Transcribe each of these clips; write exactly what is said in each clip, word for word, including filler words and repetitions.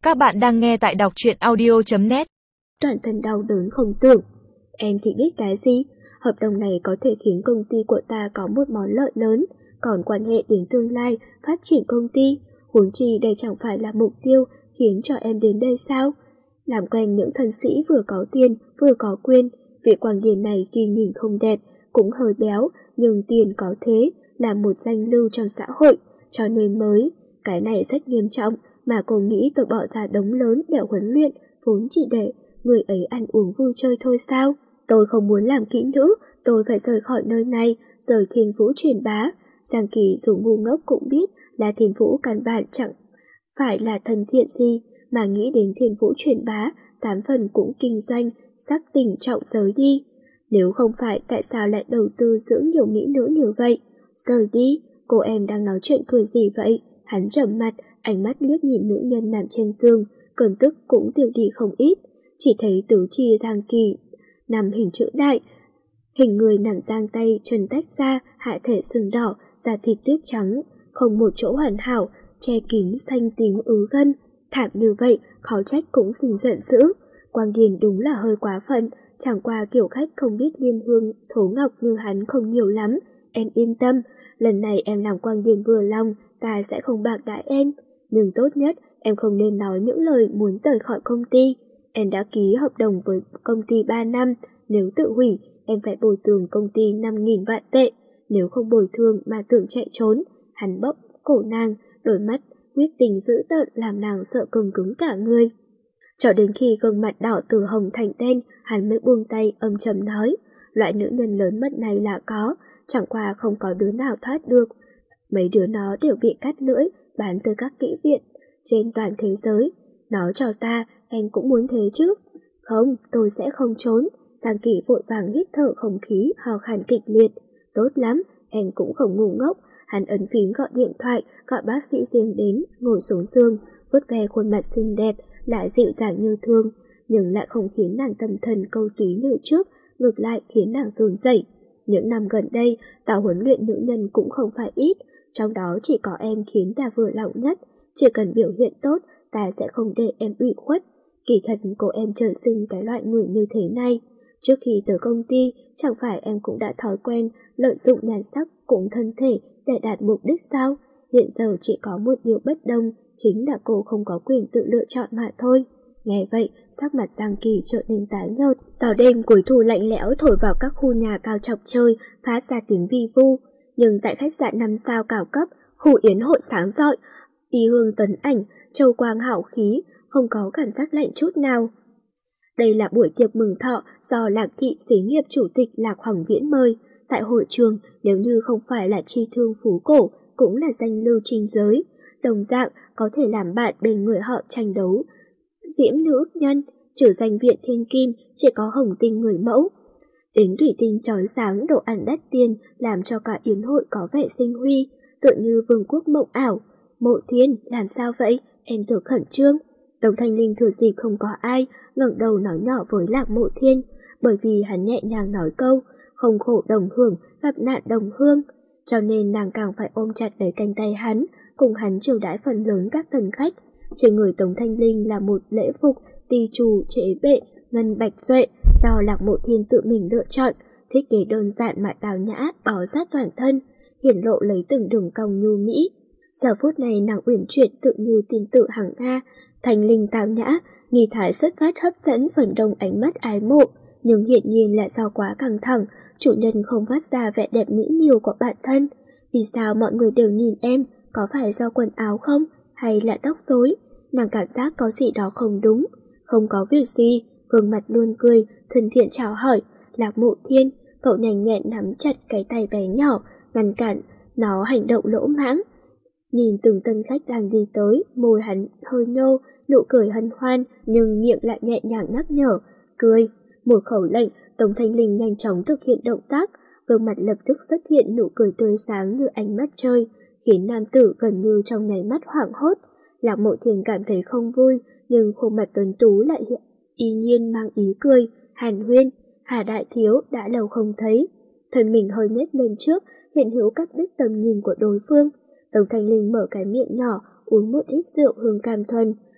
Các bạn đang nghe tại đọc truyện audio chấm net. Toàn thân đau đớn không tưởng. Em thì biết cái gì? Hợp đồng này có thể khiến công ty của ta có một món lợi lớn, còn quan hệ đến tương lai, phát triển công ty. Huống chi đây chẳng phải là mục tiêu khiến cho em đến đây sao? Làm quen những thân sĩ vừa có tiền, vừa có quyền. Vị Quang Điền này tuy nhìn không đẹp, cũng hơi béo, nhưng tiền có thế, là một danh lưu trong xã hội, cho nên mới. Cái này rất nghiêm trọng, mà cô nghĩ tôi bỏ ra đống lớn để huấn luyện, vốn chỉ để người ấy ăn uống vui chơi thôi sao? Tôi không muốn làm kỹ nữ, tôi phải rời khỏi nơi này, rời Thiên Vũ truyền bá. Giang Kỳ dù ngu ngốc cũng biết là Thiên Vũ căn bản chẳng phải là thân thiện gì, mà nghĩ đến Thiên Vũ truyền bá, tám phần cũng kinh doanh, sắc tình trọng giới đi. Nếu không phải tại sao lại đầu tư dưỡng nhiều mỹ nữ như vậy? Rời đi, cô em đang nói chuyện cười gì vậy? Hắn trầm mặt, ánh mắt liếc nhìn nữ nhân nằm trên giường, cơn tức cũng tiêu đi không ít. Chỉ thấy tứ chi Giang Kỳ nằm hình chữ đại, hình người nằm giang tay, chân tách ra, hạ thể sưng đỏ, da thịt tuyết trắng, không một chỗ hoàn hảo, che kín xanh tím ứ gân. Thảm như vậy, khó trách cũng sinh giận dữ. Quang Điền đúng là hơi quá phận, chẳng qua kiểu khách không biết liên hương, thố ngọc như hắn không nhiều lắm. Em yên tâm, lần này em làm Quang Điền vừa lòng, ta sẽ không bạc đãi em. Nhưng tốt nhất, em không nên nói những lời muốn rời khỏi công ty. Em đã ký hợp đồng với công ty ba năm, nếu tự hủy, em phải bồi thường công ty năm nghìn vạn tệ. Nếu không bồi thường mà tưởng chạy trốn, hắn bóp cổ nàng, đôi mắt huyết tình dữ tợn làm nàng sợ cứng cứng cả người. Cho đến khi gương mặt đỏ từ hồng thành đen, hắn mới buông tay âm trầm nói, loại nữ nhân lớn mật này là có, chẳng qua không có đứa nào thoát được. Mấy đứa nó đều bị cắt lưỡi, bán tới các kỹ viện trên toàn thế giới. Nói cho ta, em cũng muốn thế chứ? Không, tôi sẽ không trốn. Giang Kỳ vội vàng hít thở không khí, ho khan kịch liệt. Tốt lắm, em cũng không ngu ngốc. Hắn ấn phím gọi điện thoại, gọi bác sĩ riêng đến, ngồi xuống giường, vuốt ve khuôn mặt xinh đẹp, lại dịu dàng như thương, nhưng lại không khiến nàng tâm thần câu túy như trước, ngược lại khiến nàng run rẩy. Những năm gần đây, ta huấn luyện nữ nhân cũng không phải ít, trong đó chỉ có em khiến ta vừa lòng nhất. Chỉ cần biểu hiện tốt, ta sẽ không để em ủy khuất. Kỳ thật cô em trời sinh cái loại người như thế này. Trước khi tới công ty, chẳng phải em cũng đã thói quen lợi dụng nhan sắc cùng thân thể để đạt mục đích sao? Hiện giờ chỉ có một điều bất đồng, chính là cô không có quyền tự lựa chọn mà thôi. Nghe vậy, sắc mặt Giang Kỳ trở nên tái nhợt. Gió đêm cuối thu lạnh lẽo thổi vào các khu nhà cao chọc chơi, phát ra tiếng vi vu. Nhưng tại khách sạn năm sao cao cấp, khu yến hội sáng rọi, y hương tấn ảnh, châu quang hảo khí, không có cảm giác lạnh chút nào. Đây là buổi tiệc mừng thọ do Lạc Thị xí nghiệp chủ tịch Lạc Hoàng Viễn mời. Tại hội trường, nếu như không phải là tri thương phú cổ, cũng là danh lưu trình giới. Đồng dạng có thể làm bạn bên người họ tranh đấu. Diễm nữ nhân, trừ danh viện thiên kim, chỉ có hồng tinh người mẫu. Đến thủy tinh chói sáng, đồ ăn đắt tiền, làm cho cả yến hội có vẻ sinh huy, tựa như vương quốc mộng ảo. Mộ Thiên, làm sao vậy? Em thử khẩn trương. Tống Thanh Linh thừa dịp không có ai, ngẩng đầu nói nhỏ với Lạc Mộ Thiên, bởi vì hắn nhẹ nhàng nói câu, không khổ đồng hưởng, gặp nạn đồng hương. Cho nên nàng càng phải ôm chặt lấy cánh tay hắn, cùng hắn chiều đãi phần lớn các thần khách. Trên người Tống Thanh Linh là một lễ phục tỳ trù chế bệ ngân bạch duệ do Lạc Mộ Thiên tự mình lựa chọn, thiết kế đơn giản mà tào nhã, bó sát toàn thân, hiển lộ lấy từng đường cong nhu mỹ. Giờ phút này nàng uyển chuyển tự như tiên tử hàng Nga, Thanh Linh tào nhã, nghi thái xuất phát hấp dẫn phần đông ánh mắt ái mộ, nhưng hiển nhiên là do quá căng thẳng, chủ nhân không phát ra vẻ đẹp mỹ miều của bản thân. Vì sao mọi người đều nhìn em, có phải do quần áo không, hay là tóc rối? Nàng cảm giác có gì đó không đúng. Không có việc gì, gương mặt luôn cười, thân thiện chào hỏi. Lạc Mộ Thiên, cậu nhanh nhẹn nắm chặt cái tay bé nhỏ, ngăn cản nó hành động lỗ mãng. Nhìn từng tân khách đang đi tới, môi hắn hơi nhô, nụ cười hân hoan, nhưng miệng lại nhẹ nhàng nhắc nhở, cười. Một khẩu lệnh, Tống Thanh Linh nhanh chóng thực hiện động tác, gương mặt lập tức xuất hiện nụ cười tươi sáng như ánh mắt chơi, khiến nam tử gần như trong nháy mắt hoảng hốt. Lạc Mộ Thiên cảm thấy không vui, nhưng khuôn mặt tuấn tú lại hiện y nhiên mang ý cười. Hàn Huyên, Hà đại thiếu đã lâu không thấy. Thân mình hơi nhếch lên trước, hiện hữu cắt đứt tầm nhìn của đối phương. Tống Thanh Linh mở cái miệng nhỏ, uống một ít rượu hương cam thuần,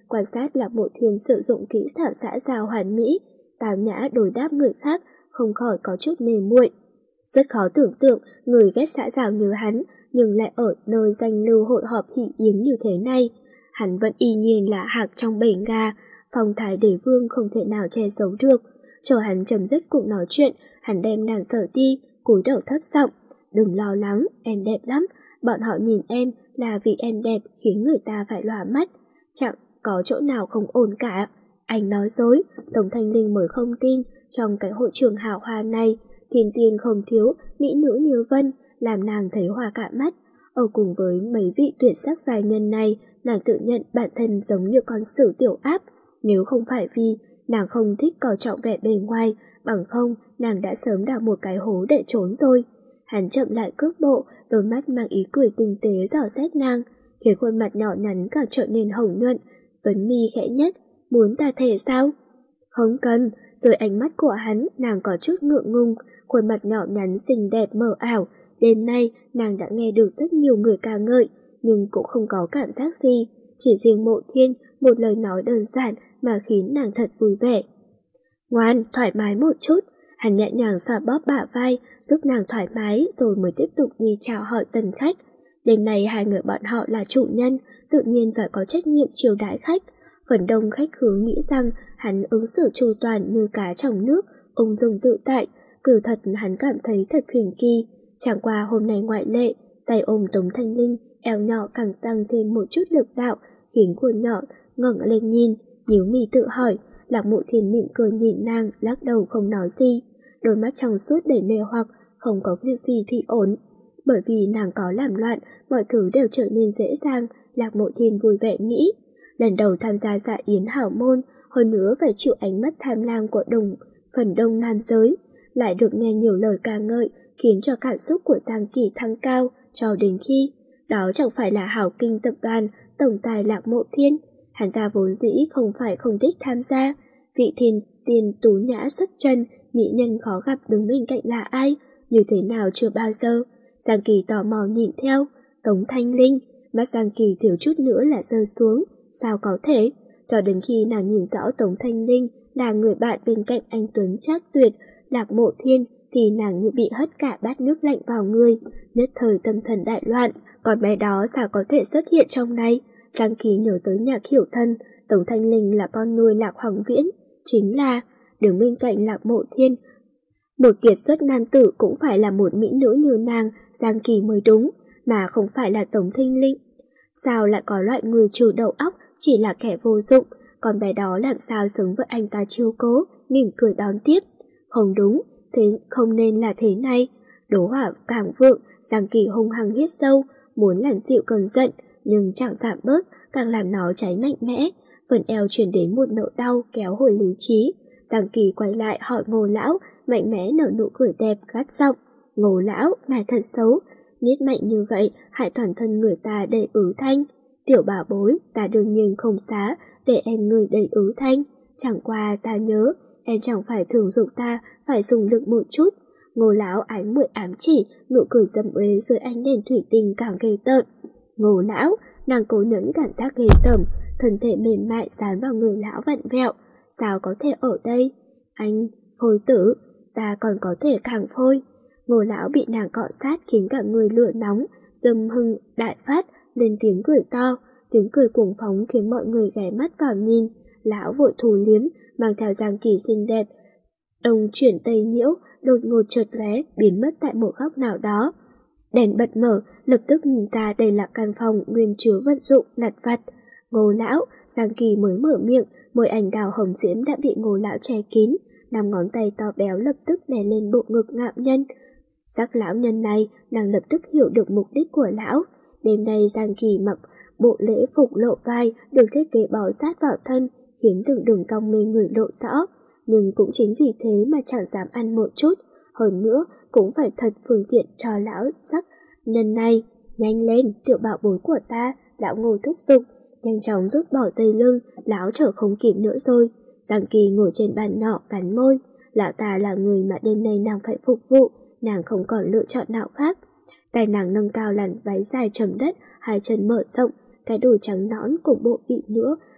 quan sát Lạc Mộ Thiên sử dụng kỹ xảo xã giao hoàn mỹ, tào nhã đối đáp người khác, không khỏi có chút mê muội. Rất khó tưởng tượng người ghét xã giao như hắn, nhưng lại ở nơi danh lưu hội họp hỷ yến như thế này. Hắn vẫn y nhiên là hạc trong bầy gà, phong thái đế vương không thể nào che giấu được. Chờ hắn chấm dứt cuộc nói chuyện, hắn đem nàng Sở Ti, cúi đầu thấp giọng, đừng lo lắng, em đẹp lắm, bọn họ nhìn em là vì em đẹp khiến người ta phải lóa mắt, chẳng có chỗ nào không ổn cả. Anh nói dối, Tống Thanh Linh mới không tin, trong cái hội trường hào hoa này, thiên tiên không thiếu, mỹ nữ như vân, làm nàng thấy hoa cả mắt. Ở cùng với mấy vị tuyệt sắc giai nhân này, nàng tự nhận bản thân giống như con sử tiểu áp. Nếu không phải vì nàng không thích coi trọng vẻ bề ngoài, bằng không nàng đã sớm đào một cái hố để trốn rồi. Hắn chậm lại cước bộ, đôi mắt mang ý cười tinh tế dò xét nàng, khiến khuôn mặt nhỏ nhắn càng trở nên hồng nhuận. Tuấn mi khẽ nhất, muốn ta thể sao? Không cần. Dưới ánh mắt của hắn, nàng có chút ngượng ngùng, khuôn mặt nhỏ nhắn xinh đẹp mờ ảo. Đêm nay nàng đã nghe được rất nhiều người ca ngợi, nhưng cũng không có cảm giác gì. Chỉ riêng Mộ Thiên, một lời nói đơn giản mà khiến nàng thật vui vẻ. Ngoan, thoải mái một chút. Hắn nhẹ nhàng xoa bóp bả vai, giúp nàng thoải mái rồi mới tiếp tục đi chào hỏi tân khách. Đêm nay hai người bọn họ là chủ nhân, tự nhiên phải có trách nhiệm chiêu đãi khách. Phần đông khách khứa nghĩ rằng hắn ứng xử chu toàn như cá trong nước, ung dung tự tại. Cử thật hắn cảm thấy thật phiền kỳ. Chẳng qua hôm nay ngoại lệ, tay ôm Tống Thanh Linh, eo nhỏ càng tăng thêm một chút lực đạo, khiến khuôn nhỏ ngẩng lên nhìn, nhíu mi tự hỏi. Lạc Mộ Thiên mỉm cười nhìn nàng, lắc đầu không nói gì. Đôi mắt trong suốt đầy mê hoặc, không có việc gì thì ổn. Bởi vì nàng có làm loạn, mọi thứ đều trở nên dễ dàng, Lạc Mộ Thiên vui vẻ nghĩ. Lần đầu tham gia dạ yến hảo môn, hơn nữa phải chịu ánh mắt tham lam của đồng phần đông nam giới, lại được nghe nhiều lời ca ngợi, khiến cho cảm xúc của Giang Kỳ thăng cao, cho đến khi đó chẳng phải là Hảo Kinh tập đoàn tổng tài Lạc Mộ Thiên. Hắn ta vốn dĩ không phải không thích tham gia. Vị thiên tiên tú nhã xuất chân, mỹ nhân khó gặp đứng bên cạnh là ai, như thế nào chưa bao giờ. Giang Kỳ tò mò nhìn theo Tống Thanh Linh, mắt Giang Kỳ thiếu chút nữa là rơi xuống. Sao có thể? Cho đến khi nàng nhìn rõ Tống Thanh Linh là người bạn bên cạnh anh Tuấn Trác Tuyệt, Lạc Mộ Thiên, thì nàng như bị hất cả bát nước lạnh vào người, nhất thời tâm thần đại loạn. Con bé đó sao có thể xuất hiện trong này? Giang Kỳ nhớ tới Nhạc Hiểu Thân, Tống Thanh Linh là con nuôi Lạc Hoàng Viễn, chính là đứng bên cạnh Lạc Mộ Thiên. Một kiệt xuất nam tử cũng phải là một mỹ nữ như nàng, Giang Kỳ mới đúng, mà không phải là Tống Thanh Linh. Sao lại có loại người trừ đầu óc, chỉ là kẻ vô dụng? Con bé đó làm sao xứng với anh ta chiếu cố, mỉm cười đón tiếp. Không đúng, thế không nên là thế này. Đố hỏa càng vượng, Giang Kỳ hung hăng hít sâu, muốn làm dịu cơn giận, nhưng chẳng giảm bớt, càng làm nó cháy mạnh mẽ. Phần eo chuyển đến một nỗi đau kéo hồi lý trí. Giang Kỳ quay lại hỏi Ngô lão, mạnh mẽ nở nụ cười đẹp gắt giọng. Ngô lão, ngài thật xấu, niết mạnh như vậy hại toàn thân người ta đầy ứ thanh. Tiểu bảo bối, ta đương nhiên không xá để em người đầy ứ thanh. Chẳng qua ta nhớ, em chẳng phải thường dụng ta phải dùng lực một chút. Ngô lão ánh muội ám chỉ, nụ cười dâm uế dưới ánh đèn thủy tinh càng ghê tợn. Ngô lão, nàng cố nhẫn cảm giác ghê tởm, thân thể mềm mại dán vào người lão vặn vẹo. Sao có thể ở đây? Anh, phôi tử, ta còn có thể càng phôi. Ngô lão bị nàng cọ sát khiến cả người lửa nóng, dâm hưng đại phát, lên tiếng cười to. Tiếng cười cuồng phóng khiến mọi người ghé mắt vào nhìn. Lão vội thủ liếm, mang theo Giang Kỳ xinh đẹp. Đông chuyển tây nhiễu, đột ngột chợt lóe, biến mất tại một góc nào đó. Đèn bật mở, lập tức nhìn ra đây là căn phòng nguyên chứa vận dụng lặt vặt. Ngô lão, Giang Kỳ mới mở miệng, môi ảnh đào hồng diễm đã bị Ngô lão che kín, năm ngón tay to béo lập tức đè lên bộ ngực ngạo nhân. Sắc lão nhân này, nàng lập tức hiểu được mục đích của lão. Đêm nay Giang Kỳ mặc bộ lễ phục lộ vai, được thiết kế bó sát vào thân, khiến từng đường cong mê người lộ rõ. Nhưng cũng chính vì thế mà chẳng dám ăn một chút, hơn nữa cũng phải thật phương tiện cho lão sắc nhân này. Nhanh lên, tiểu bảo bối của ta, lão Ngô thúc giục, nhanh chóng rút bỏ dây lưng, lão trở không kịp nữa rồi. Giang Kỳ ngồi trên bàn nhỏ cắn môi, lão ta là người mà đêm nay nàng phải phục vụ, nàng không còn lựa chọn nào khác. Tay nàng nâng cao làn váy dài trầm đất, hai chân mở rộng, cái đùi trắng nõn cùng bộ vị nữa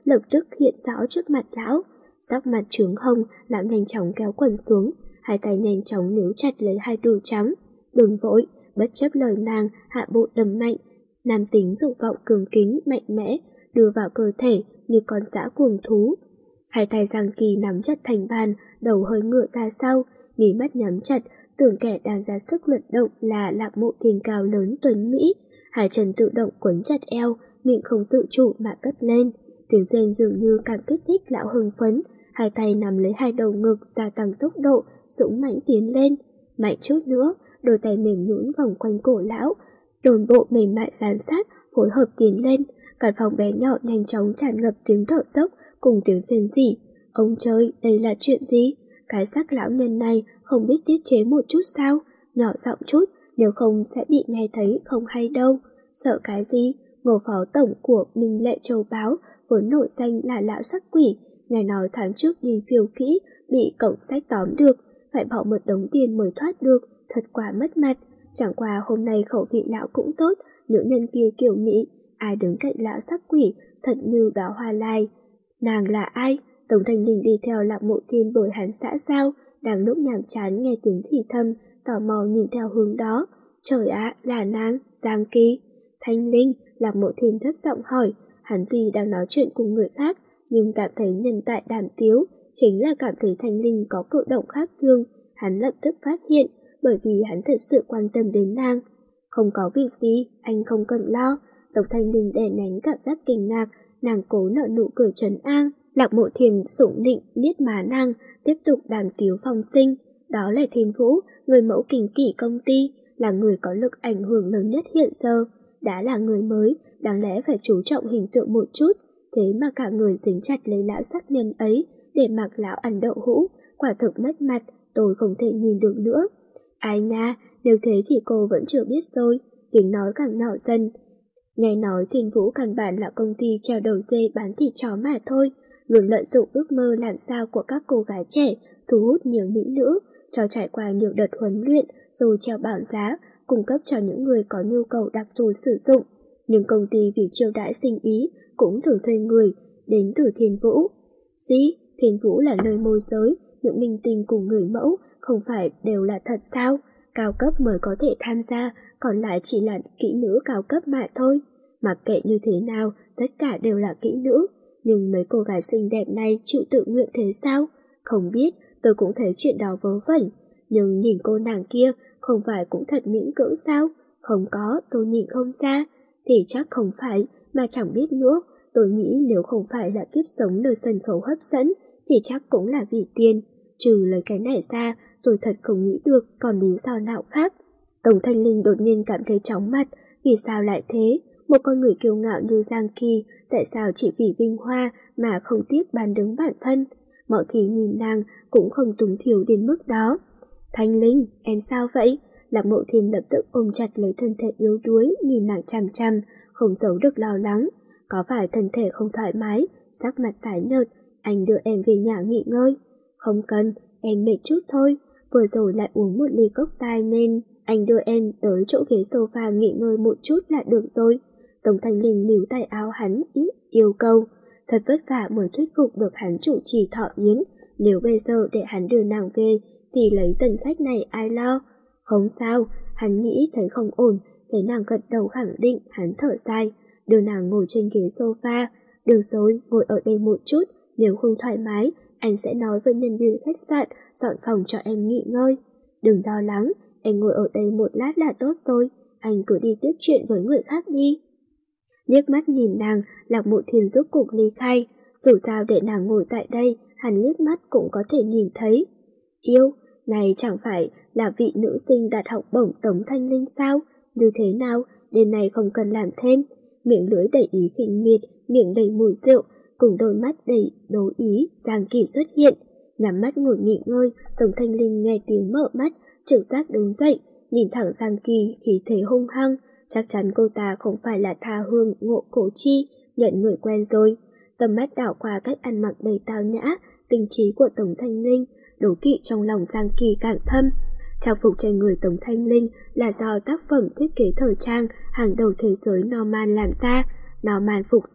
lập tức hiện rõ trước mặt lão. Sắc mặt trướng hồng, lão nhanh chóng kéo quần xuống, hai tay nhanh chóng níu chặt lấy hai đùi trắng. Đừng vội, bất chấp lời nàng, hạ bộ đấm mạnh. Nam tính dục vọng cường kính, mạnh mẽ, đưa vào cơ thể như con dã cuồng thú. Hai tay Giang Kỳ nắm chặt thành bàn, đầu hơi ngựa ra sau, mí mắt nhắm chặt, tưởng kẻ đang ra sức luận động là Lạc Mộ Thiên cao lớn tuấn Mỹ. Hai chân tự động quấn chặt eo, miệng không tự chủ mà cất lên. Tiếng rên dường như càng kích thích lão hưng phấn, hai tay nắm lấy hai đầu ngực, gia tăng tốc độ, dũng mãnh tiến lên. Mạnh chút nữa, đôi tay mềm nhũn vòng quanh cổ lão, đồn bộ mềm mại dán sát, phối hợp tiến lên. Căn phòng bé nhỏ nhanh chóng tràn ngập tiếng thở dốc cùng tiếng rên rỉ. Ông trời, đây là chuyện gì? Cái xác lão nhân này không biết tiết chế một chút sao? Nhỏ giọng chút, nếu không sẽ bị nghe thấy không hay đâu. Sợ cái gì? Ngô phó tổng của Minh Lệ Châu báo vốn nổi danh là lão sắc quỷ, nghe nói tháng trước đi phiêu kỹ bị cổng sách tóm được, phải bỏ một đống tiền mới thoát được, thật quá mất mặt. Chẳng qua hôm nay khẩu vị lão cũng tốt, nữ nhân kia kiểu Mỹ, ai đứng cạnh lão sắc quỷ thật như đóa hoa lai. Nàng là ai? Tổng Thanh Ninh đi theo Lạc Mộ Thiên đổi hắn xã giao, đang lúc nhàm chán nghe tiếng thì thầm, tò mò nhìn theo hướng đó. Trời ạ, là nàng, Giang Kỳ. Thanh Linh, Lạc Mộ Thiên thấp giọng hỏi, hắn tuy đang nói chuyện cùng người khác, nhưng cảm thấy nhân tại đàm tiếu, chính là cảm thấy Thanh Linh có cử động khác thường, hắn lập tức phát hiện, bởi vì hắn thật sự quan tâm đến nàng. Không có việc gì, anh không cần lo. Tộc Thanh Linh đè nén cảm giác kinh ngạc, nàng cố nở nụ cười trấn an. Lạc Mộ Thiên sủng nịnh niết má nàng, tiếp tục đàm tiếu phong sinh. Đó là Thiên Vũ, người mẫu kình kỷ công ty, là người có lực ảnh hưởng lớn nhất hiện giờ. Đã là người mới, đáng lẽ phải chú trọng hình tượng một chút, thế mà cả người dính chặt lấy lão sắc nhân ấy để mặc lão ăn đậu hũ, quả thực mất mặt, tôi không thể nhìn được nữa. Ai nha, nếu thế thì cô vẫn chưa biết rồi. Tiếng nói càng nhỏ dần. Nghe nói Thiên Vũ căn bản là công ty treo đầu dê bán thịt chó mà thôi, luôn lợi dụng ước mơ làm sao của các cô gái trẻ, thu hút nhiều mỹ nữ, cho trải qua nhiều đợt huấn luyện rồi treo bảng giá, cung cấp cho những người có nhu cầu đặc thù sử dụng. Nhưng công ty vì chiêu đãi sinh ý cũng thường thuê người đến từ Thiên Vũ. Gì? Thiên Vũ là nơi môi giới, những minh tinh cùng người mẫu không phải đều là thật sao? Cao cấp mới có thể tham gia, còn lại chỉ là kỹ nữ cao cấp mà thôi. Mặc kệ như thế nào, tất cả đều là kỹ nữ. Nhưng mấy cô gái xinh đẹp này chịu tự nguyện thế sao? Không biết, tôi cũng thấy chuyện đó vớ vẩn. Nhưng nhìn cô nàng kia, không phải cũng thật miễn cưỡng sao? Không có, tôi nhìn không ra. Thì chắc không phải, mà chẳng biết nữa. Tôi nghĩ nếu không phải là kiếp sống nơi sân khấu hấp dẫn, thì chắc cũng là vì tiền. Trừ lời cái này ra, tôi thật không nghĩ được còn lý do nào khác. Tổng Thanh Linh đột nhiên cảm thấy chóng mặt. Vì sao lại thế? Một con người kiêu ngạo như Giang Kỳ, tại sao chỉ vì vinh hoa mà không tiếc bán đứng bản thân? Mọi khi nhìn nàng cũng không túng thiếu đến mức đó. Thanh Linh, em sao vậy? Lạc Mộ Thiên lập tức ôm chặt lấy thân thể yếu đuối, nhìn nàng chằm chằm, không giấu được lo lắng. Có phải thân thể không thoải mái, sắc mặt tái nhợt, anh đưa em về nhà nghỉ ngơi? Không cần, em mệt chút thôi, vừa rồi lại uống một ly cốc tai nên anh đưa em tới chỗ ghế sofa nghỉ ngơi một chút là được rồi. Tổng Thanh Linh níu tay áo hắn, ít yêu cầu. Thật vất vả mới thuyết phục được hắn chủ trì thọ yến, nếu bây giờ để hắn đưa nàng về thì lấy tần khách này ai lo? Không sao, hắn nghĩ thấy không ổn, thấy nàng gật đầu khẳng định, hắn thở dài, đưa nàng ngồi trên ghế sofa. Được rồi, ngồi ở đây một chút, nếu không thoải mái, anh sẽ nói với nhân viên khách sạn dọn phòng cho em nghỉ ngơi. Đừng lo lắng, em ngồi ở đây một lát là tốt rồi, anh cứ đi tiếp chuyện với người khác đi. Liếc mắt nhìn nàng, Lạc Mộ Thiên rốt cục ly khai, dù sao để nàng ngồi tại đây, hắn liếc mắt cũng có thể nhìn thấy. Yêu, này chẳng phải là vị nữ sinh đạt học bổng Tống Thanh Linh sao? Như thế nào, đêm này không cần làm thêm. Miệng lưỡi đầy ý khinh miệt, miệng đầy mùi rượu, cùng đôi mắt đầy đố ý, Giang Kỳ xuất hiện. Nhắm mắt ngồi nghỉ ngơi, Tống Thanh Linh nghe tiếng mở mắt, trực giác đứng dậy, nhìn thẳng Giang Kỳ khí thế hung hăng. Chắc chắn cô ta không phải là tha hương Ngộ Cổ Chi, nhận người quen rồi. Tầm mắt đảo qua cách ăn mặc đầy tao nhã, tinh trí của Tống Thanh Linh, đố kỵ trong lòng Giang Kỳ càng thâm. Trang phục trên người Tống Thanh Linh là do tác phẩm thiết kế thời trang hàng đầu thế giới Norman làm ra. Norman phục sức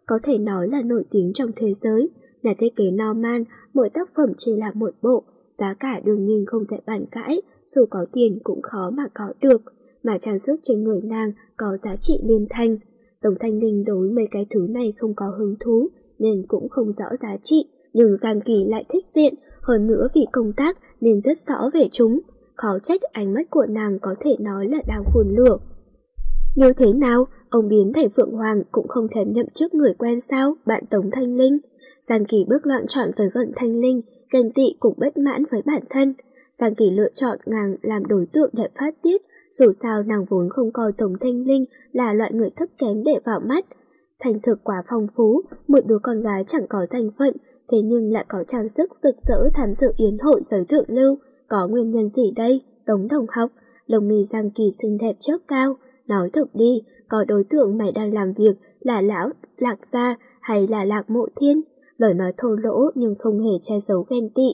có thể nói là nổi tiếng trong thế giới. Nhà thiết kế Norman, mỗi tác phẩm chỉ là một bộ, giá cả đương nhiên không thể bàn cãi, dù có tiền cũng khó mà có được, mà trang sức trên người nàng có giá trị liên thanh. Tống Thanh Linh đối mấy cái thứ này không có hứng thú, nên cũng không rõ giá trị, nhưng Giang Kỳ lại thích diện, hơn nữa vì công tác nên rất rõ về chúng. Khó trách ánh mắt của nàng có thể nói là đang phun lửa. Như thế nào, ông biến thành Phượng Hoàng cũng không thèm nhậm chức người quen sao, bạn Tống Thanh Linh? Giang Kỳ bước loạn trọn tới gần Thanh Linh, ghen tị cũng bất mãn với bản thân. Giang Kỳ lựa chọn nàng làm đối tượng để phát tiết, dù sao nàng vốn không coi Tống Thanh Linh là loại người thấp kém để vào mắt. Thành thực quá phong phú, một đứa con gái chẳng có danh phận, thế nhưng lại có trang sức rực rỡ tham dự yến hội giới thượng lưu, có nguyên nhân gì đây? Tống đồng học, lông mi Giang Kỳ xinh đẹp chớp cao, nói thực đi, có đối tượng mày đang làm việc là lão Lạc Gia hay là Lạc Mộ Thiên? Lời nói thô lỗ nhưng không hề che giấu ghen tị.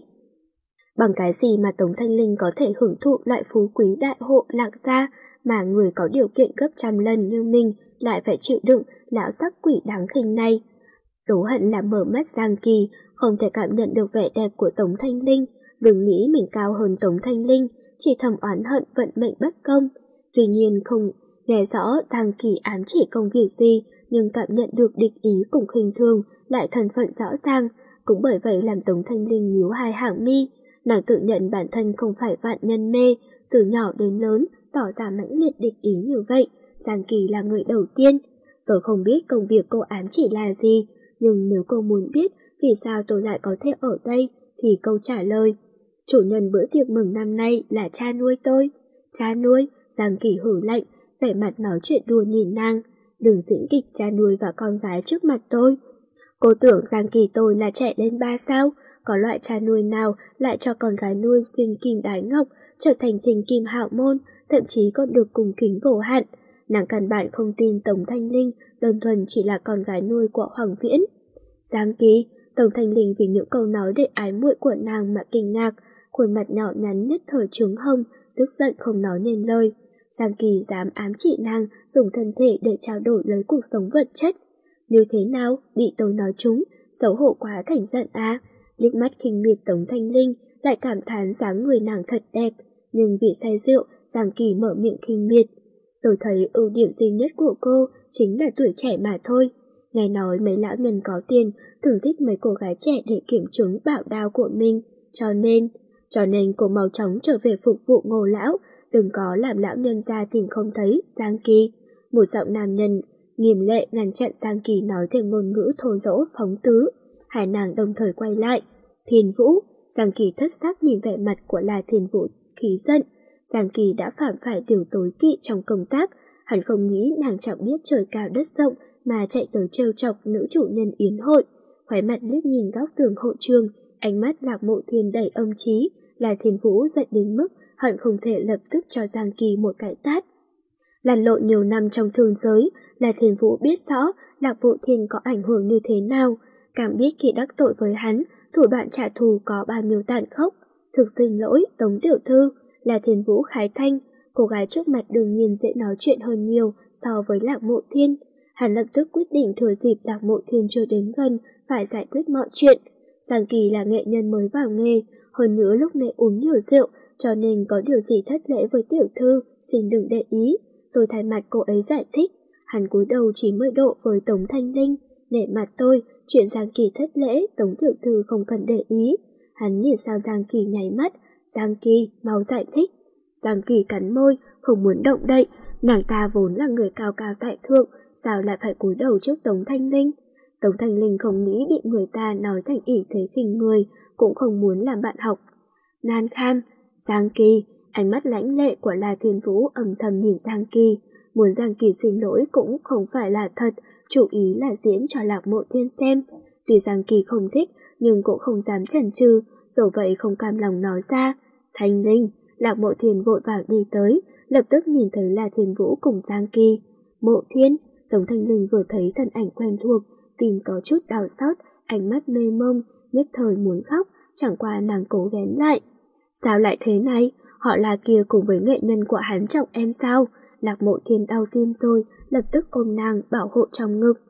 Bằng cái gì mà Tống Thanh Linh có thể hưởng thụ loại phú quý đại hộ Lạc Gia, mà người có điều kiện gấp trăm lần như mình lại phải chịu đựng lão sắc quỷ đáng khinh này? Đố hận là mở mắt Giang Kỳ, không thể cảm nhận được vẻ đẹp của Tống Thanh Linh, đừng nghĩ mình cao hơn Tống Thanh Linh, chỉ thầm oán hận vận mệnh bất công. Tuy nhiên không nghe rõ Giang Kỳ ám chỉ công việc gì, nhưng cảm nhận được địch ý cùng khinh thường, lại thân phận rõ ràng, cũng bởi vậy làm Tống Thanh Linh nhíu hai hàng mi. Nàng tự nhận bản thân không phải vạn nhân mê, từ nhỏ đến lớn tỏ ra mãnh liệt địch ý như vậy. Giang Kỳ là người đầu tiên. Tôi không biết công việc cô ám chỉ là gì, nhưng nếu cô muốn biết vì sao tôi lại có thể ở đây, thì câu trả lời: chủ nhân bữa tiệc mừng năm nay là cha nuôi tôi. Cha nuôi? Giang Kỳ hử lạnh, vẻ mặt nói chuyện đùa nhìn nàng. Đừng diễn kịch cha nuôi và con gái trước mặt tôi. Cô tưởng Giang Kỳ tôi là trẻ lên ba sao? Có loại cha nuôi nào lại cho con gái nuôi xuyên kim đái ngọc, trở thành thình kim hạo môn, thậm chí còn được cung kính vô hạn. Nàng căn bản không tin Tống Thanh Linh đơn thuần chỉ là con gái nuôi của Hoàng Viễn. Giang Kỳ, Tống Thanh Linh vì những câu nói đầy ái muội của nàng mà kinh ngạc, khuôn mặt nhỏ nhắn nhất thời trướng hồng, tức giận không nói nên lời. Giang Kỳ dám ám chỉ nàng dùng thân thể để trao đổi lấy cuộc sống vật chất. Như thế nào, bị tôi nói trúng, xấu hổ quá thành giận à? Liếc mắt khinh miệt Tống Thanh Linh, lại cảm thán dáng người nàng thật đẹp, nhưng vì say rượu, Giang Kỳ mở miệng khinh miệt. Tôi thấy ưu điểm duy nhất của cô chính là tuổi trẻ mà thôi. Nghe nói mấy lão nhân có tiền thường thích mấy cô gái trẻ để kiểm chứng bảo đao của mình, cho nên, cho nên cô mau chóng trở về phục vụ Ngô lão, đừng có làm lão nhân ra tìm không thấy. Giang Kỳ, một giọng nam nhân nghiêm lệ ngăn chặn Giang Kỳ nói thêm ngôn ngữ thô lỗ phóng tứ. Hai nàng đồng thời quay lại. Thiên Vũ. Giang Kỳ thất sắc nhìn vẻ mặt của La Thiên Vũ khí giận. Giang Kỳ đã phạm phải điều tối kỵ trong công tác. Hắn không nghĩ nàng chẳng biết trời cao đất rộng mà chạy tới trêu chọc nữ chủ nhân yến hội. Khóe mặt liếc nhìn góc tường hội trường, ánh mắt Lạc Mộ Thiên đầy âm trí. La Thiên Vũ giận đến mức hận không thể lập tức cho Giang Kỳ một cái tát. Lăn lộn nhiều năm trong thương giới, La Thiên Vũ biết rõ Lạc Mộ Thiên có ảnh hưởng như thế nào, càng biết khi đắc tội với hắn, thủ đoạn trả thù có bao nhiêu tàn khốc. Thực xin lỗi, Tống tiểu thư. La Thiên Vũ khái thanh, cô gái trước mặt đương nhiên dễ nói chuyện hơn nhiều so với Lạc Mộ Thiên. Hắn lập tức quyết định thừa dịp Lạc Mộ Thiên chưa đến gần phải giải quyết mọi chuyện. Giang Kỳ là nghệ nhân mới vào nghề, hơn nữa lúc này uống nhiều rượu, cho nên có điều gì thất lễ với tiểu thư, xin đừng để ý. Tôi thay mặt cô ấy giải thích. Hắn cúi đầu chín mươi độ với Tống Thanh Linh. Nể mặt tôi, chuyện Giang Kỳ thất lễ, Tống tiểu thư không cần để ý. Hắn nhìn sang Giang Kỳ nháy mắt. Giang Kỳ, mau giải thích. Giang Kỳ cắn môi, không muốn động đậy. Nàng ta vốn là người cao cao tại thượng, sao lại phải cúi đầu trước Tống Thanh Linh? Tống Thanh Linh không nghĩ bị người ta nói thành ỷ thế khinh người, cũng không muốn làm bạn học. Nan khan. Giang Kỳ. Ánh mắt lãnh lệ của La Thiên Vũ âm thầm nhìn Giang Kỳ. Muốn Giang Kỳ xin lỗi cũng không phải là thật, chủ ý là diễn cho Lạc Mộ Thiên xem. Tuy Giang Kỳ không thích, nhưng cũng không dám chần chừ, dù vậy không cam lòng nói ra. Thanh Linh. Lạc Mộ Thiên vội vàng đi tới, lập tức nhìn thấy La Thiên Vũ cùng Giang Kỳ. Mộ Thiên. Tống Thanh Linh vừa thấy thân ảnh quen thuộc, tim có chút đau xót, ánh mắt mê mông, nhất thời muốn khóc, chẳng qua nàng cố gắng lại. Sao lại thế này? Họ là kia cùng với nghệ nhân của hắn trọng em sao? Lạc Mộ Thiên đau tim rồi, lập tức ôm nàng bảo hộ trong ngực.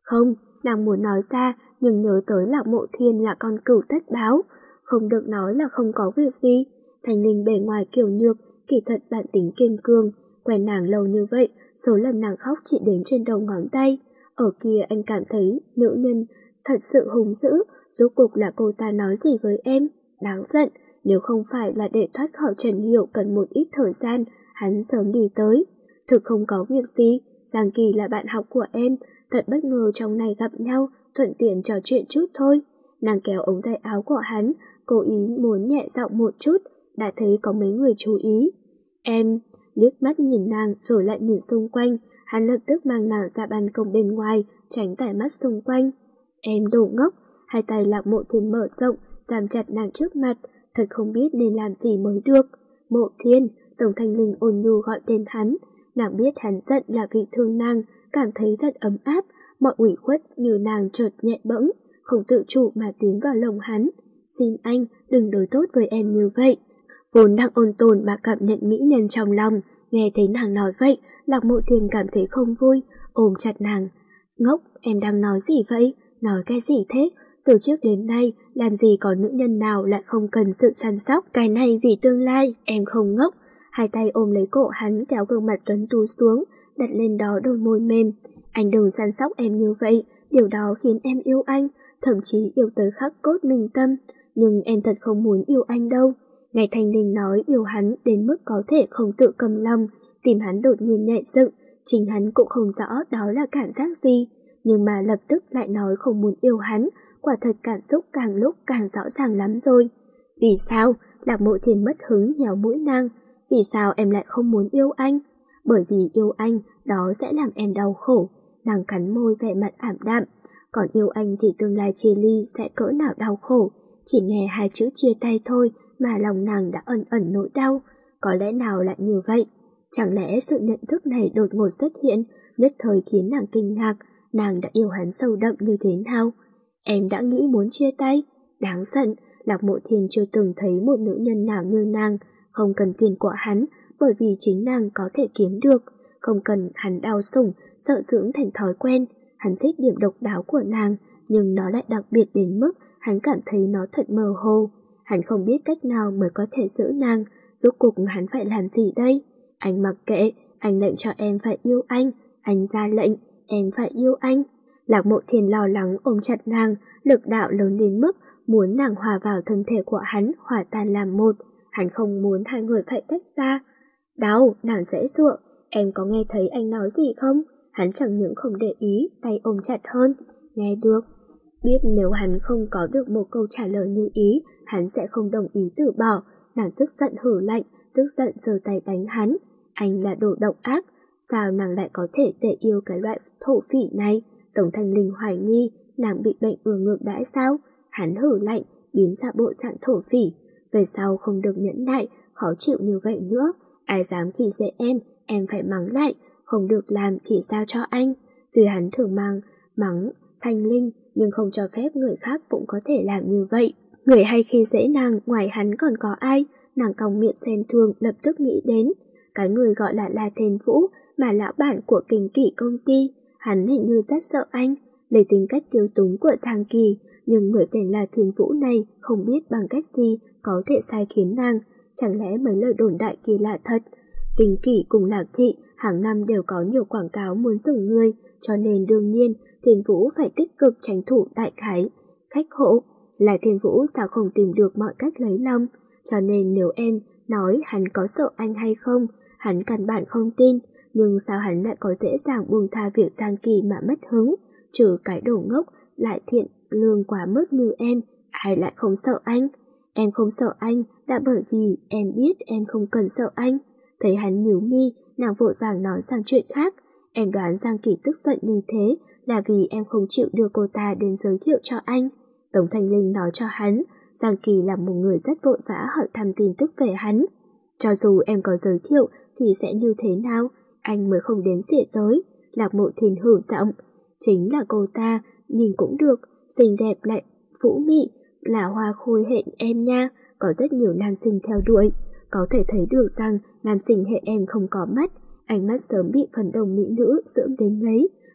Không, nàng muốn nói ra, nhưng nhớ tới Lạc Mộ Thiên là con cừu tất báo. Không được nói là không có việc gì. Thanh Linh bề ngoài kiều nhược, kỳ thật bản tính kiên cường. Quen nàng lâu như vậy, số lần nàng khóc chỉ đếm trên đầu ngón tay. Ở kia anh cảm thấy nữ nhân thật sự hung dữ. Rốt cuộc là cô ta nói gì với em? Đáng giận, nếu không phải là để thoát khỏi Trần Hiểu cần một ít thời gian, hắn sớm đi tới. Thực không có việc gì, Giang Kỳ là bạn học của em, thật bất ngờ trong này gặp nhau, thuận tiện trò chuyện chút thôi. Nàng kéo ống tay áo của hắn, cố ý muốn nhẹ giọng một chút, đã thấy có mấy người chú ý. Em liếc mắt nhìn nàng rồi lại nhìn xung quanh, hắn lập tức mang nàng ra ban công bên ngoài, tránh tải mắt xung quanh. Em đồ ngốc, hai tay Lạc Mộ Thiên mở rộng, giam chặt nàng trước mặt, thật không biết nên làm gì mới được. Mộ Thiên, Tổng Thanh Linh ôn nhu gọi tên hắn, nàng biết hắn giận là vì thương nàng, cảm thấy thật ấm áp, mọi ủy khuất như nàng chợt nhẹ bẫng, không tự chủ mà tiến vào lòng hắn. Xin anh, đừng đối tốt với em như vậy. Vốn đang ôn tồn mà cảm nhận mỹ nhân trong lòng, nghe thấy nàng nói vậy, Lạc Mộ Thiên cảm thấy không vui, ôm chặt nàng. Ngốc, em đang nói gì vậy? Nói cái gì thế? Từ trước đến nay, làm gì có nữ nhân nào lại không cần sự săn sóc, cái này vì tương lai, em không ngốc. Hai tay ôm lấy cổ hắn kéo gương mặt tuấn tú xuống, đặt lên đó đôi môi mềm. Anh đừng săn sóc em như vậy, điều đó khiến em yêu anh, thậm chí yêu tới khắc cốt minh tâm. Nhưng em thật không muốn yêu anh đâu. Ngày Thanh Linh nói yêu hắn đến mức có thể không tự cầm lòng, tìm hắn đột nhiên nhẹ dựng, chính hắn cũng không rõ đó là cảm giác gì. Nhưng mà lập tức lại nói không muốn yêu hắn, quả thật cảm xúc càng lúc càng rõ ràng lắm rồi. Vì sao? Lạc Mộ Thiên mất hứng nhéo mũi nàng. Vì sao em lại không muốn yêu anh? Bởi vì yêu anh, đó sẽ làm em đau khổ. Nàng cắn môi vẻ mặt ảm đạm. Còn yêu anh thì tương lai chia ly sẽ cỡ nào đau khổ. Chỉ nghe hai chữ chia tay thôi mà lòng nàng đã ẩn ẩn nỗi đau. Có lẽ nào lại như vậy? Chẳng lẽ sự nhận thức này đột ngột xuất hiện, nhất thời khiến nàng kinh ngạc, nàng đã yêu hắn sâu đậm như thế nào? Em đã nghĩ muốn chia tay? Đáng giận, Lạc Mộ Thiên chưa từng thấy một nữ nhân nào như nàng, không cần tiền của hắn, bởi vì chính nàng có thể kiếm được, không cần hắn đau sủng, sợ dưỡng thành thói quen. Hắn thích điểm độc đáo của nàng, nhưng nó lại đặc biệt đến mức hắn cảm thấy nó thật mơ hồ. Hắn không biết cách nào mới có thể giữ nàng, rốt cuộc hắn phải làm gì đây? Anh mặc kệ, anh lệnh cho em phải yêu anh, anh ra lệnh, em phải yêu anh. Lạc Mộ Thiên lo lắng ôm chặt nàng, lực đạo lớn đến mức muốn nàng hòa vào thân thể của hắn, hòa tan làm một. Hắn không muốn hai người phải tách ra. Đau, nàng dễ dụa, em có nghe thấy anh nói gì không? Hắn chẳng những không để ý, tay ôm chặt hơn. Nghe được. Biết nếu hắn không có được một câu trả lời như ý, hắn sẽ không đồng ý từ bỏ. Nàng tức giận hử lạnh, tức giận giơ tay đánh hắn. Anh là đồ độc ác, sao nàng lại có thể tệ yêu cái loại thổ phỉ này? Tổng Thanh Linh hoài nghi nàng bị bệnh ưa ngược đãi sao? Hắn hử lạnh, biến ra bộ dạng thổ phỉ. Về sau không được nhẫn nại, khó chịu như vậy nữa. Ai dám khi dễ em, em phải mắng lại. Không được làm thì sao cho anh? Tuy hắn thường mang mắng Thanh Linh, nhưng không cho phép người khác cũng có thể làm như vậy. Người hay khi dễ nàng, ngoài hắn còn có ai? Nàng cong miệng xem thường, lập tức nghĩ đến cái người gọi là La Thiên Vũ, mà lão bản của Kình Kỷ công ty. Hắn hình như rất sợ anh, lấy tính cách kiêu túng của Giang Kỳ, nhưng người tên La Thiên Vũ này không biết bằng cách gì có thể sai khiến nàng. Chẳng lẽ mấy lời đồn đại kia là thật? Kình Kỷ cùng Lạc Thị hàng năm đều có nhiều quảng cáo muốn dùng người, cho nên đương nhiên Thiên Vũ phải tích cực tranh thủ đại khái khách hộ. Là Thiên Vũ sao không tìm được mọi cách lấy lòng? Cho nên nếu em nói hắn có sợ anh hay không, hắn căn bản không tin. Nhưng sao hắn lại có dễ dàng buông tha việc Giang Kỳ mà mất hứng? Trừ cái đồ ngốc lại thiện lương quá mức như em, ai lại không sợ anh? Em không sợ anh đã bởi vì em biết em không cần sợ anh. Thấy hắn nhíu mi, nàng vội vàng nói sang chuyện khác. Em đoán Giang Kỳ tức giận như thế là vì em không chịu đưa cô ta đến giới thiệu cho anh. Tổng Thanh Linh nói cho hắn, Giang Kỳ là một người rất vội vã hỏi thăm tin tức về hắn. Cho dù em có giới thiệu thì sẽ như thế nào? Anh mới không đến xỉa tới. Lạc Mộ Thiên hử giọng. Chính là cô ta, nhìn cũng được, xinh đẹp lại vũ mị, là hoa khôi hệ em nha, có rất nhiều nam sinh theo đuổi. Có thể thấy được rằng nam sinh hệ em không có mắt, ánh mắt sớm bị phần đông mỹ nữ dưỡng đến ngấy.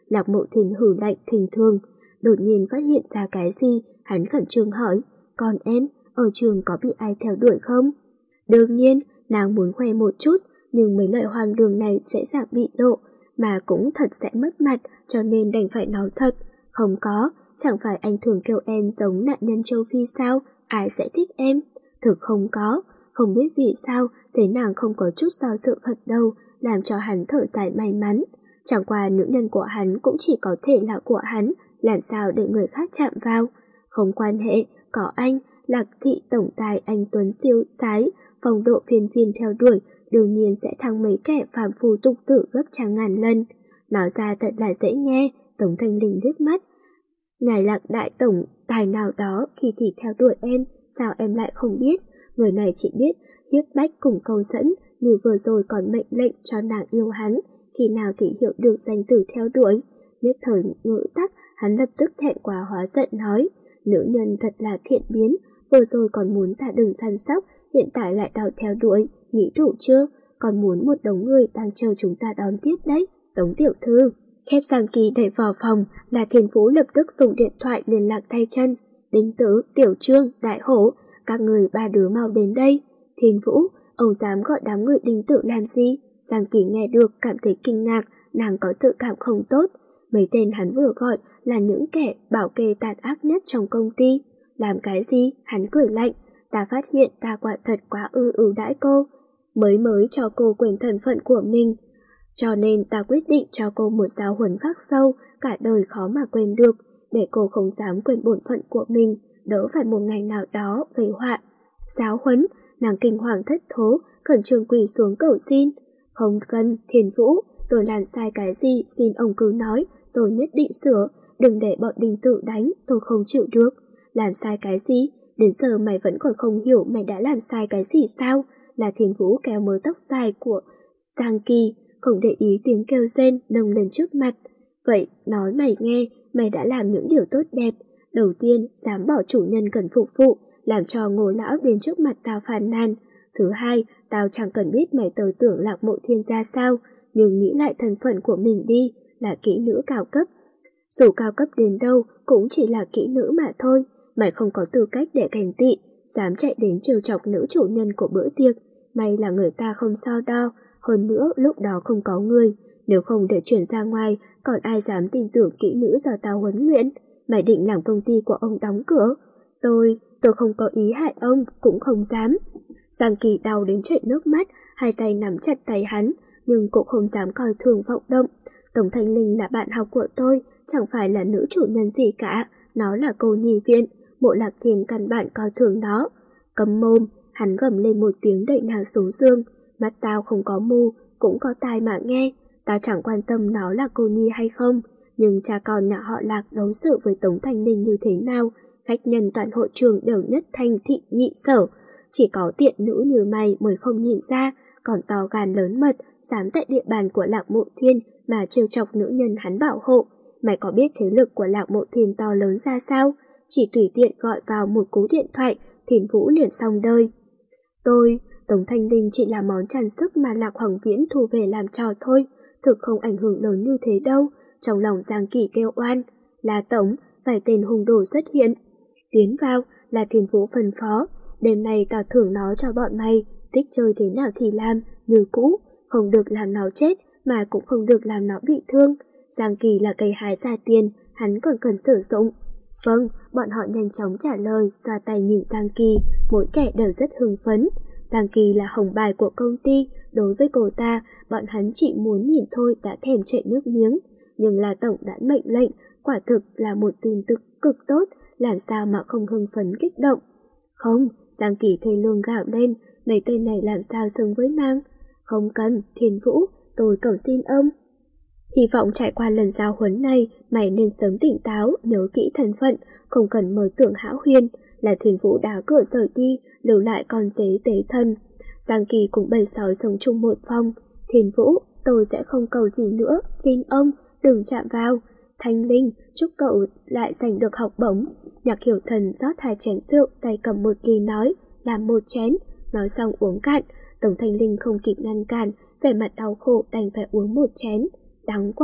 Lạc Mộ Thiên hử lạnh thình thường, đột nhiên phát hiện ra cái gì, hắn khẩn trương hỏi, còn em, ở trường có bị ai theo đuổi không? Đương nhiên, nàng muốn khoe một chút, nhưng mấy lời hoang đường này sẽ giảm bị lộ, mà cũng thật sẽ mất mặt, cho nên đành phải nói thật. Không có, chẳng phải anh thường kêu em giống nạn nhân châu Phi sao, ai sẽ thích em? Thực không có, không biết vì sao, thế nàng không có chút do dự gật đầu, làm cho hắn thở dài may mắn. Chẳng qua nữ nhân của hắn cũng chỉ có thể là của hắn, làm sao để người khác chạm vào. Không quan hệ, có anh, Lạc Thị tổng tài anh Tuấn siêu sái, phong độ phiên phiên theo đuổi, đương nhiên sẽ thắng mấy kẻ phàm phu tục tử gấp trăm ngàn lần. Nói ra thật là dễ nghe, Tống Thanh Linh liếc mắt. Ngài Lạc đại tổng tài nào đó khi thì theo đuổi em, sao em lại không biết? Người này chỉ biết hiếp bách cùng câu dẫn, như vừa rồi còn mệnh lệnh cho nàng yêu hắn, khi nào thì hiểu được danh từ theo đuổi. Nhất thời ngữ tắc, hắn lập tức thẹn quá hóa giận nói, nữ nhân thật là thiện biến, vừa rồi còn muốn ta đừng săn sóc, hiện tại lại đòi theo đuổi, nghĩ đủ chưa? Còn muốn một đống người đang chờ chúng ta đón tiếp đấy, Tống tiểu thư. Khép Giang Kỳ đẩy vào phòng, là Thiên Phú lập tức dùng điện thoại liên lạc tay chân. Đinh Tử, Tiểu Trương, Đại Hổ, các người ba đứa mau đến đây. Thiên Vũ, ông dám gọi đám người Đinh Tử làm gì? Giang Kỳ nghe được cảm thấy kinh ngạc, nàng có sự cảm không tốt. Mấy tên hắn vừa gọi là những kẻ bảo kê tàn ác nhất trong công ty. Làm cái gì? Hắn cười lạnh. Ta phát hiện ta quả thật quá ư ưu đãi cô. Mới mới cho cô quên thân phận của mình. Cho nên ta quyết định cho cô một giáo huấn khắc sâu, cả đời khó mà quên được, để cô không dám quên bổn phận của mình, đỡ phải một ngày nào đó gây họa. Giáo huấn, nàng kinh hoàng thất thố, khẩn trương quỳ xuống cầu xin. Không cần, Thiên Vũ, tôi làm sai cái gì, xin ông cứ nói, tôi nhất định sửa, đừng để bọn Đinh Tử đánh, tôi không chịu được. Làm sai cái gì? Đến giờ mày vẫn còn không hiểu mày đã làm sai cái gì sao? Là Thiên Vũ kéo mớ tóc dài của Giang Kỳ, không để ý tiếng kêu rên nâng lên trước mặt. Vậy, nói mày nghe, mày đã làm những điều tốt đẹp. Đầu tiên, dám bỏ chủ nhân cần phục vụ, làm cho Ngô lão đến trước mặt tao phàn nàn. Thứ hai, tao chẳng cần biết mày tờ tưởng Lạc Mộ Thiên ra sao, nhưng nghĩ lại thân phận của mình đi, là kỹ nữ cao cấp. Dù cao cấp đến đâu, cũng chỉ là kỹ nữ mà thôi. Mày không có tư cách để ghen tị, dám chạy đến trêu chọc nữ chủ nhân của bữa tiệc. Mày là người ta không so đo, hơn nữa lúc đó không có người. Nếu không để chuyển ra ngoài, còn ai dám tin tưởng kỹ nữ do tao huấn luyện? Mày định làm công ty của ông đóng cửa? Tôi, tôi không có ý hại ông, cũng không dám. Giang Kỳ đau đến chảy nước mắt, hai tay nắm chặt tay hắn, nhưng cũng không dám coi thường vọng động. Tống Thanh Linh là bạn học của tôi, chẳng phải là nữ chủ nhân gì cả, nó là cô nhi viện, Mộ Lạc Thiên căn bản coi thường nó. Cấm mồm, hắn gầm lên một tiếng đẩy nàng xuống giường. Mắt tao không có mù, cũng có tai mà nghe, tao chẳng quan tâm nó là cô nhi hay không, nhưng cha con nhà họ Lạc đối xử với Tống Thanh Linh như thế nào, khách nhân toàn hội trường đều nhất thanh thị nhị sở, chỉ có tiện nữ như mày mới không nhìn ra, còn to gan lớn mật, dám tại địa bàn của Lạc Mộ Thiên mà trêu chọc nữ nhân hắn bảo hộ. Mày có biết thế lực của Lạc Mộ Thiên to lớn ra sao? Chỉ tùy tiện gọi vào một cú điện thoại, Thiên Vũ liền xong đời. Tôi, Tống Thanh Linh chỉ là món trang sức mà Lạc Hoàng Viễn thu về làm trò thôi, thực không ảnh hưởng lớn như thế đâu. Trong lòng Giang Kỳ kêu oan, là Tống, vài tên hung đồ xuất hiện. Tiến vào, là Thiên Vũ phân phó, đêm nay tao thưởng nó cho bọn mày, thích chơi thế nào thì làm, như cũ, không được làm nó chết, mà cũng không được làm nó bị thương. Giang Kỳ là cây hái ra tiền, hắn còn cần sử dụng. Vâng, bọn họ nhanh chóng trả lời, xoa tay nhìn Giang Kỳ, mỗi kẻ đều rất hưng phấn. Giang Kỳ là hồng bài của công ty, đối với cô ta, bọn hắn chỉ muốn nhìn thôi đã thèm chảy nước miếng. Nhưng là tổng đã mệnh lệnh, quả thực là một tin tức cực tốt, làm sao mà không hưng phấn kích động. Không, Giang Kỳ thê lương gạo lên, mấy tên này làm sao xứng với nàng. Không cần, Thiên Vũ, tôi cầu xin ông. Hy vọng trải qua lần giao huấn này, mày nên sớm tỉnh táo, nhớ kỹ thân phận, không cần mơ tưởng hão huyền. Là Thiên Vũ đá cửa rời đi, lưu lại con dế tế thân. Giang Kỳ cùng bầy sói sống chung một phòng. Thiên Vũ, tôi sẽ không cầu gì nữa, xin ông, đừng chạm vào. Thanh Linh, chúc cậu lại giành được học bổng. Nhạc Hiểu Thần rót hai chén rượu, tay cầm một ly nói, làm một chén. Nói xong uống cạn, Tổng Thanh Linh không kịp ngăn cản, vẻ mặt đau khổ đành phải uống một chén. Đắng quá,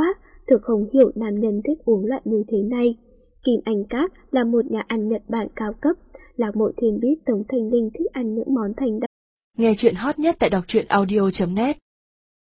thực không hiểu nam nhân thích uống loại như thế này. Kim Anh Các là một nhà ăn Nhật Bản cao cấp, Lạc Mộ Thiên biết Tống Thanh Linh thích ăn những món thành đắt. Nghe chuyện hot nhất tại đọc truyện audio chấm net.